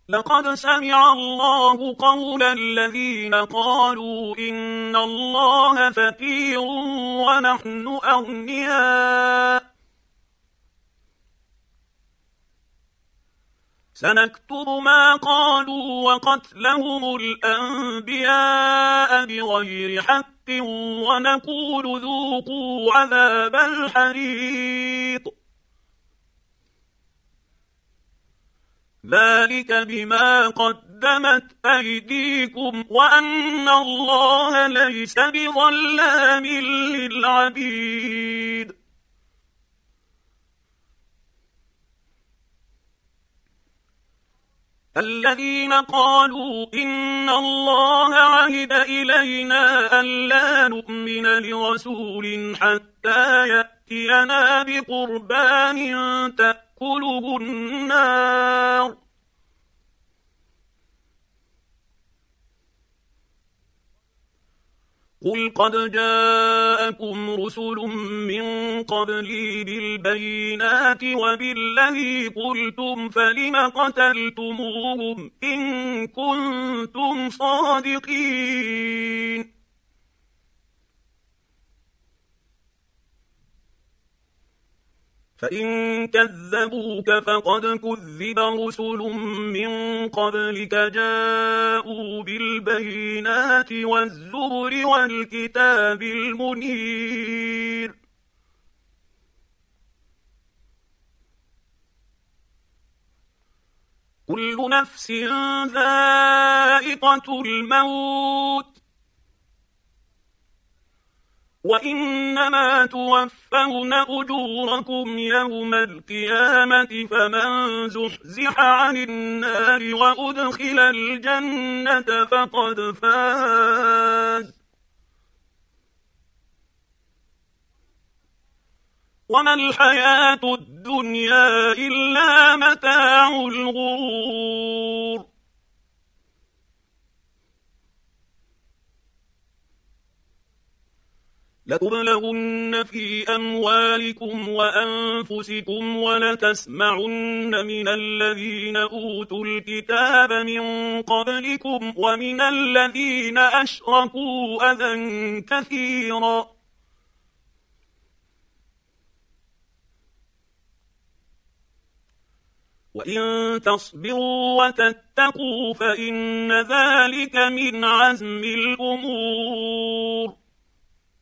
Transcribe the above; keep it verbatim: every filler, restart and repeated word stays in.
لقد سمع الله قول الذين قالوا إن الله فقير ونحن أغنياء سنكتب ما قالوا وقتلهم الأنبياء بغير حق ونقول ذوقوا عذاب الحريق ذلك بما قدمت أيديكم وأن الله ليس بظلام للعبيد الذين قالوا إن الله عهد إلينا ألا نؤمن لرسول حتى يأتينا بقربان تأكله النار قل قد جاءكم رسل من قبلي بالبينات وبالذي قلتم فلم قتلتموهم إن كنتم صادقين فإن كذبوك فقد كذب رسل من قبلك جاءوا بالبينات والزبر والكتاب المنير كل نفس ذائقة الموت وإنما توفون أجوركم يوم القيامة فمن زحزح عن النار وأدخل الجنة فقد فاز وما الحياة الدنيا إلا متاع الغرور لتبلغن في أموالكم وأنفسكم ولتسمعن من الذين أوتوا الكتاب من قبلكم ومن الذين أشركوا أذى كثيرا وإن تصبروا وتتقوا فإن ذلك من عزم الأمور